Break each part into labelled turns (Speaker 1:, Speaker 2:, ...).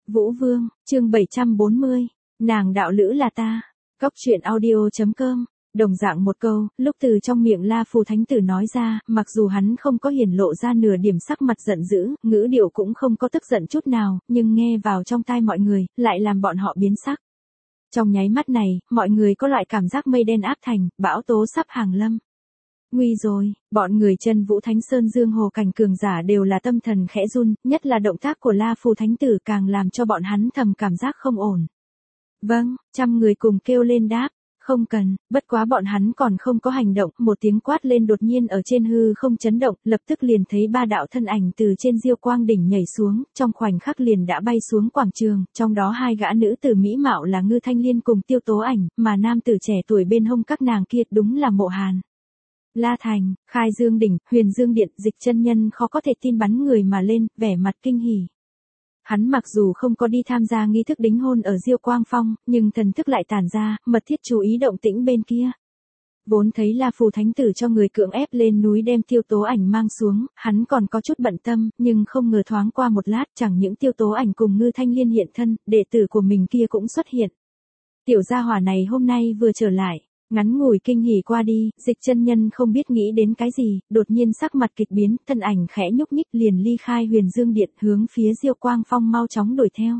Speaker 1: Vũ Vương, chương 740, nàng đạo lữ là ta. Cóc truyện audio.com. Đồng dạng một câu, lúc từ trong miệng La Phù Thánh Tử nói ra, mặc dù hắn không có hiển lộ ra nửa điểm sắc mặt giận dữ, ngữ điệu cũng không có tức giận chút nào, nhưng nghe vào trong tai mọi người, lại làm bọn họ biến sắc. Trong nháy mắt này, mọi người có loại cảm giác mây đen áp thành, bão tố sắp hàng lâm. Nguy rồi, bọn người Chân Vũ Thánh Sơn Dương Hồ cảnh cường giả đều là tâm thần khẽ run, nhất là động tác của La Phù Thánh Tử càng làm cho bọn hắn thầm cảm giác không ổn. Vâng, trăm người cùng kêu lên đáp, không cần, bất quá bọn hắn còn không có hành động, một tiếng quát lên đột nhiên ở trên hư không chấn động, lập tức liền thấy ba đạo thân ảnh từ trên Diêu Quang đỉnh nhảy xuống, trong khoảnh khắc liền đã bay xuống quảng trường, trong đó hai gã nữ tử mỹ mạo là Ngư Thanh Liên cùng Tiêu Tố Ảnh, mà nam tử trẻ tuổi bên hông các nàng kia đúng là Mộ Hàn. La Thành, Khai Dương đỉnh, Huyền Dương điện, Dịch chân nhân khó có thể tin bắn người mà lên, vẻ mặt kinh hỉ. Hắn mặc dù không có đi tham gia nghi thức đính hôn ở Diêu Quang Phong, nhưng thần thức lại tản ra, mật thiết chú ý động tĩnh bên kia. Vốn thấy La Phù Thánh Tử cho người cưỡng ép lên núi đem Tiêu Tố Ảnh mang xuống, hắn còn có chút bận tâm, nhưng không ngờ thoáng qua một lát chẳng những Tiêu Tố Ảnh cùng Ngư Thanh Liên hiện thân, đệ tử của mình kia cũng xuất hiện. Tiểu gia hỏa này hôm nay vừa trở lại. Ngắn ngủi kinh hỉ qua đi, Dịch chân nhân không biết nghĩ đến cái gì, đột nhiên sắc mặt kịch biến, thân ảnh khẽ nhúc nhích liền ly khai Huyền Dương điện hướng phía Diêu Quang Phong mau chóng đuổi theo.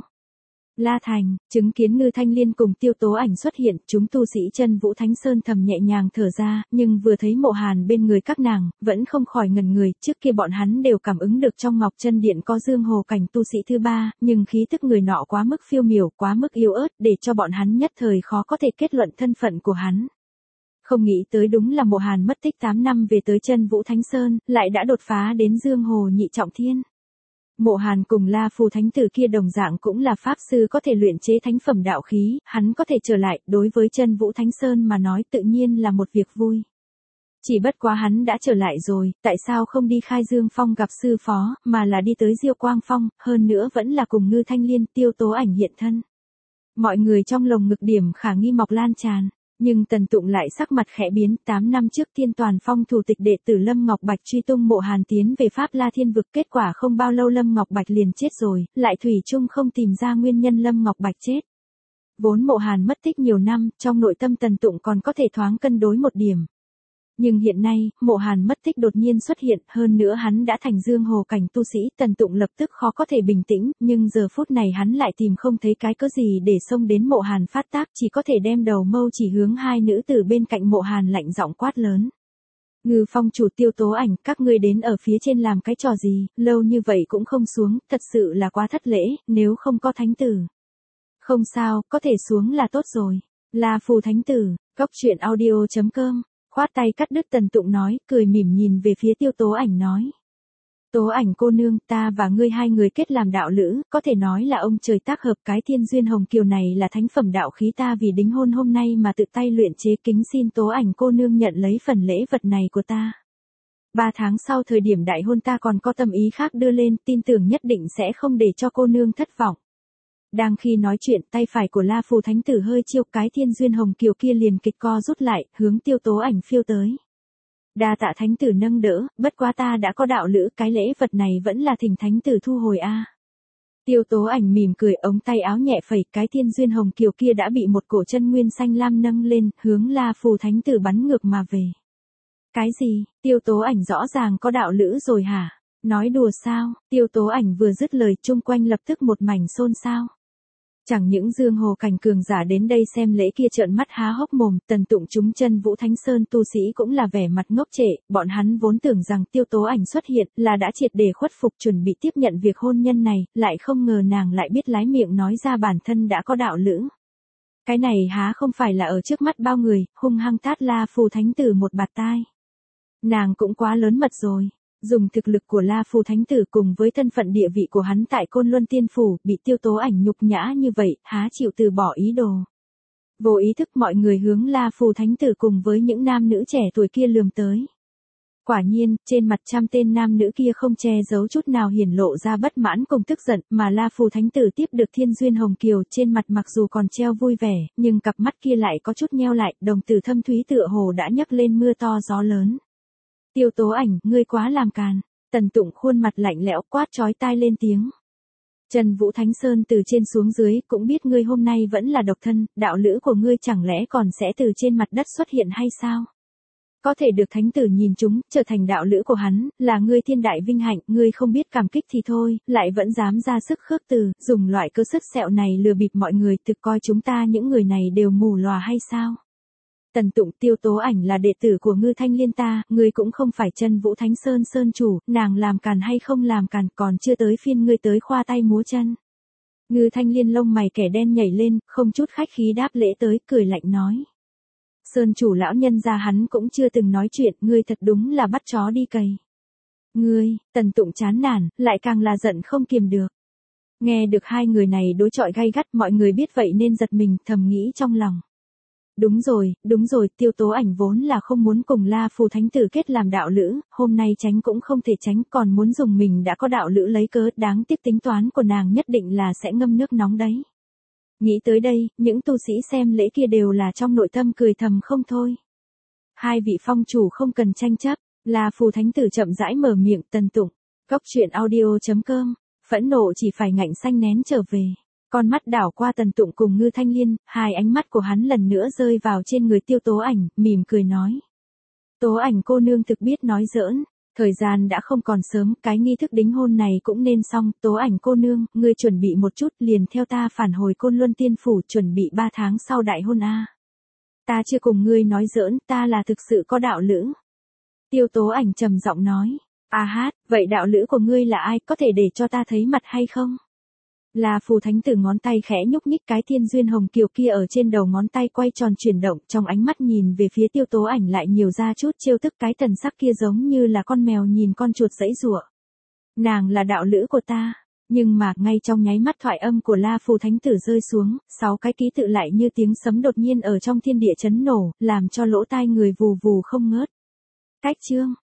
Speaker 1: La Thành, chứng kiến Ngư Thanh Liên cùng Tiêu Tố Ảnh xuất hiện, chúng tu sĩ Chân Vũ Thánh Sơn thầm nhẹ nhàng thở ra, nhưng vừa thấy Mộ Hàn bên người các nàng, vẫn không khỏi ngẩn người, trước kia bọn hắn đều cảm ứng được trong Ngọc Chân điện có Dương Hồ cảnh tu sĩ thứ ba, nhưng khí tức người nọ quá mức phiêu miểu, quá mức yếu ớt, để cho bọn hắn nhất thời khó có thể kết luận thân phận của hắn. Không nghĩ tới đúng là Mộ Hàn mất tích 8 năm về tới Chân Vũ Thánh Sơn, lại đã đột phá đến Dương Hồ nhị trọng thiên. Mộ Hàn cùng La Phù Thánh Tử kia đồng dạng cũng là pháp sư có thể luyện chế thánh phẩm đạo khí, hắn có thể trở lại, đối với Chân Vũ Thánh Sơn mà nói tự nhiên là một việc vui. Chỉ bất quá hắn đã trở lại rồi, tại sao không đi Khai Dương Phong gặp sư phó, mà là đi tới Diêu Quang Phong, hơn nữa vẫn là cùng Ngư Thanh Liên, Tiêu Tố Ảnh hiện thân. Mọi người trong lồng ngực điểm khả nghi mọc lan tràn. Nhưng Tần Tụng lại sắc mặt khẽ biến, 8 năm trước Thiên Toàn Phong thủ tịch đệ tử Lâm Ngọc Bạch truy tung Mộ Hàn tiến về Pháp La Thiên vực, kết quả không bao lâu Lâm Ngọc Bạch liền chết rồi, lại thủy chung không tìm ra nguyên nhân Lâm Ngọc Bạch chết. Vốn Mộ Hàn mất tích nhiều năm, trong nội tâm Tần Tụng còn có thể thoáng cân đối một điểm. Nhưng hiện nay, Mộ Hàn mất tích đột nhiên xuất hiện, hơn nữa hắn đã thành Dương Hồ cảnh tu sĩ, Tần Tụng lập tức khó có thể bình tĩnh, nhưng giờ phút này hắn lại tìm không thấy cái cớ gì để xông đến Mộ Hàn phát tác, chỉ có thể đem đầu mâu chỉ hướng hai nữ tử bên cạnh Mộ Hàn lạnh giọng quát lớn. Ngư Phong chủ, Tiêu Tố Ảnh, các ngươi đến ở phía trên làm cái trò gì, lâu như vậy cũng không xuống, thật sự là quá thất lễ, nếu không có thánh tử. Không sao, có thể xuống là tốt rồi. La Phù Thánh Tử, Cóc truyện audio.com. Khoát tay cắt đứt Tần Tụng nói, cười mỉm nhìn về phía Tiêu Tố Ảnh nói. Tố Ảnh cô nương, ta và ngươi hai người kết làm đạo lữ, có thể nói là ông trời tác hợp, cái Thiên Duyên Hồng Kiều này là thánh phẩm đạo khí, ta vì đính hôn hôm nay mà tự tay luyện chế, kính xin Tố Ảnh cô nương nhận lấy phần lễ vật này của ta. 3 tháng sau thời điểm đại hôn ta còn có tâm ý khác đưa lên, tin tưởng nhất định sẽ không để cho cô nương thất vọng. Đang khi nói chuyện, tay phải của La Phù Thánh Tử hơi chiêu, cái Thiên Duyên Hồng Kiều kia liền kịch co rút lại, hướng Tiêu Tố Ảnh phiêu tới. Đa tạ Thánh Tử nâng đỡ, bất quá ta đã có đạo lữ, cái lễ vật này vẫn là thỉnh Thánh Tử thu hồi a. Tiêu Tố Ảnh mỉm cười, ống tay áo nhẹ phẩy, cái Thiên Duyên Hồng Kiều kia đã bị một cổ chân nguyên xanh lam nâng lên, hướng La Phù Thánh Tử bắn ngược mà về. Cái gì, Tiêu Tố Ảnh rõ ràng có đạo lữ rồi hả? Nói đùa sao? Tiêu Tố Ảnh vừa dứt lời, chung quanh lập tức một mảnh xôn xao. Chẳng những Dương Hồ cảnh cường giả đến đây xem lễ kia trợn mắt há hốc mồm, Tần Tụng chúng Chân Vũ Thánh Sơn tu sĩ cũng là vẻ mặt ngốc trệ, bọn hắn vốn tưởng rằng Tiêu Tố Ảnh xuất hiện là đã triệt để khuất phục chuẩn bị tiếp nhận việc hôn nhân này, lại không ngờ nàng lại biết lái miệng nói ra bản thân đã có đạo lữ. Cái này há không phải là ở trước mắt bao người, hung hăng tát La Phù Thánh Tử một bạt tai. Nàng cũng quá lớn mật rồi. Dùng thực lực của La Phù Thánh Tử cùng với thân phận địa vị của hắn tại Côn Luân Tiên Phủ, bị Tiêu Tố Ảnh nhục nhã như vậy, há chịu từ bỏ ý đồ. Vô ý thức mọi người hướng La Phù Thánh Tử cùng với những nam nữ trẻ tuổi kia lườm tới. Quả nhiên, trên mặt trăm tên nam nữ kia không che giấu chút nào hiển lộ ra bất mãn cùng tức giận, mà La Phù Thánh Tử tiếp được Thiên Duyên Hồng Kiều, trên mặt mặc dù còn treo vui vẻ, nhưng cặp mắt kia lại có chút nheo lại, đồng tử thâm thúy tựa hồ đã nhấc lên mưa to gió lớn. Tiêu Tố Ảnh, ngươi quá làm càn. Tần Tụng khuôn mặt lạnh lẽo quát chói tai lên tiếng. Trần Vũ Thánh Sơn từ trên xuống dưới cũng biết ngươi hôm nay vẫn là độc thân, đạo lữ của ngươi chẳng lẽ còn sẽ từ trên mặt đất xuất hiện hay sao? Có thể được thánh tử nhìn chúng, trở thành đạo lữ của hắn, là ngươi thiên đại vinh hạnh, ngươi không biết cảm kích thì thôi, lại vẫn dám ra sức khước từ, dùng loại cơ sức sẹo này lừa bịp mọi người, thực coi chúng ta những người này đều mù lòa hay sao? Tần Tụng, Tiêu Tố Ảnh là đệ tử của Ngư Thanh Liên ta, ngươi cũng không phải Chân Vũ Thánh Sơn sơn chủ, nàng làm càn hay không làm càn, còn chưa tới phiên ngươi tới khoa tay múa chân. Ngư Thanh Liên lông mày kẻ đen nhảy lên, không chút khách khí đáp lễ tới, cười lạnh nói. Sơn chủ lão nhân gia hắn cũng chưa từng nói chuyện, ngươi thật đúng là bắt chó đi cày. Ngươi, Tần Tụng chán nản, lại càng là giận không kiềm được. Nghe được hai người này đối chọi gay gắt, mọi người biết vậy nên giật mình, thầm nghĩ trong lòng. Đúng rồi, Tiêu Tố Ảnh vốn là không muốn cùng La Phù Thánh Tử kết làm đạo lữ, hôm nay tránh cũng không thể tránh, còn muốn dùng mình đã có đạo lữ lấy cớ, đáng tiếc tính toán của nàng nhất định là sẽ ngâm nước nóng đấy. Nghĩ tới đây, những tu sĩ xem lễ kia đều là trong nội tâm cười thầm không thôi. Hai vị phong chủ không cần tranh chấp, La Phù Thánh Tử chậm rãi mở miệng. Tần Tụng, Goctruyện.audio.com, phẫn nộ chỉ phải ngạnh xanh nén trở về. Con mắt đảo qua Tần Tụng cùng Ngư Thanh Liên, hai ánh mắt của hắn lần nữa rơi vào trên người Tiêu Tố Ảnh, mỉm cười nói. Tố Ảnh cô nương thực biết nói giỡn, thời gian đã không còn sớm, cái nghi thức đính hôn này cũng nên xong. Tố Ảnh cô nương, ngươi chuẩn bị một chút, liền theo ta phản hồi Côn Luân Tiên Phủ, chuẩn bị 3 tháng sau đại hôn a. Ta chưa cùng ngươi nói giỡn, ta là thực sự có đạo lữ. Tiêu Tố Ảnh trầm giọng nói. A hát, vậy đạo lữ của ngươi là ai, có thể để cho ta thấy mặt hay không? La Phù Thánh Tử ngón tay khẽ nhúc nhích, cái thiên duyên hồng kiều kia ở trên đầu ngón tay quay tròn chuyển động, trong ánh mắt nhìn về phía Tiêu Tố Ảnh lại nhiều ra chút trêu tức, cái thần sắc kia giống như là con mèo nhìn con chuột giãy giụa. Nàng là đạo lữ của ta, nhưng mà ngay trong nháy mắt thoại âm của La Phù Thánh Tử rơi xuống, 6 cái ký tự lại như tiếng sấm đột nhiên ở trong thiên địa chấn nổ, làm cho lỗ tai người vù vù không ngớt. Cách chương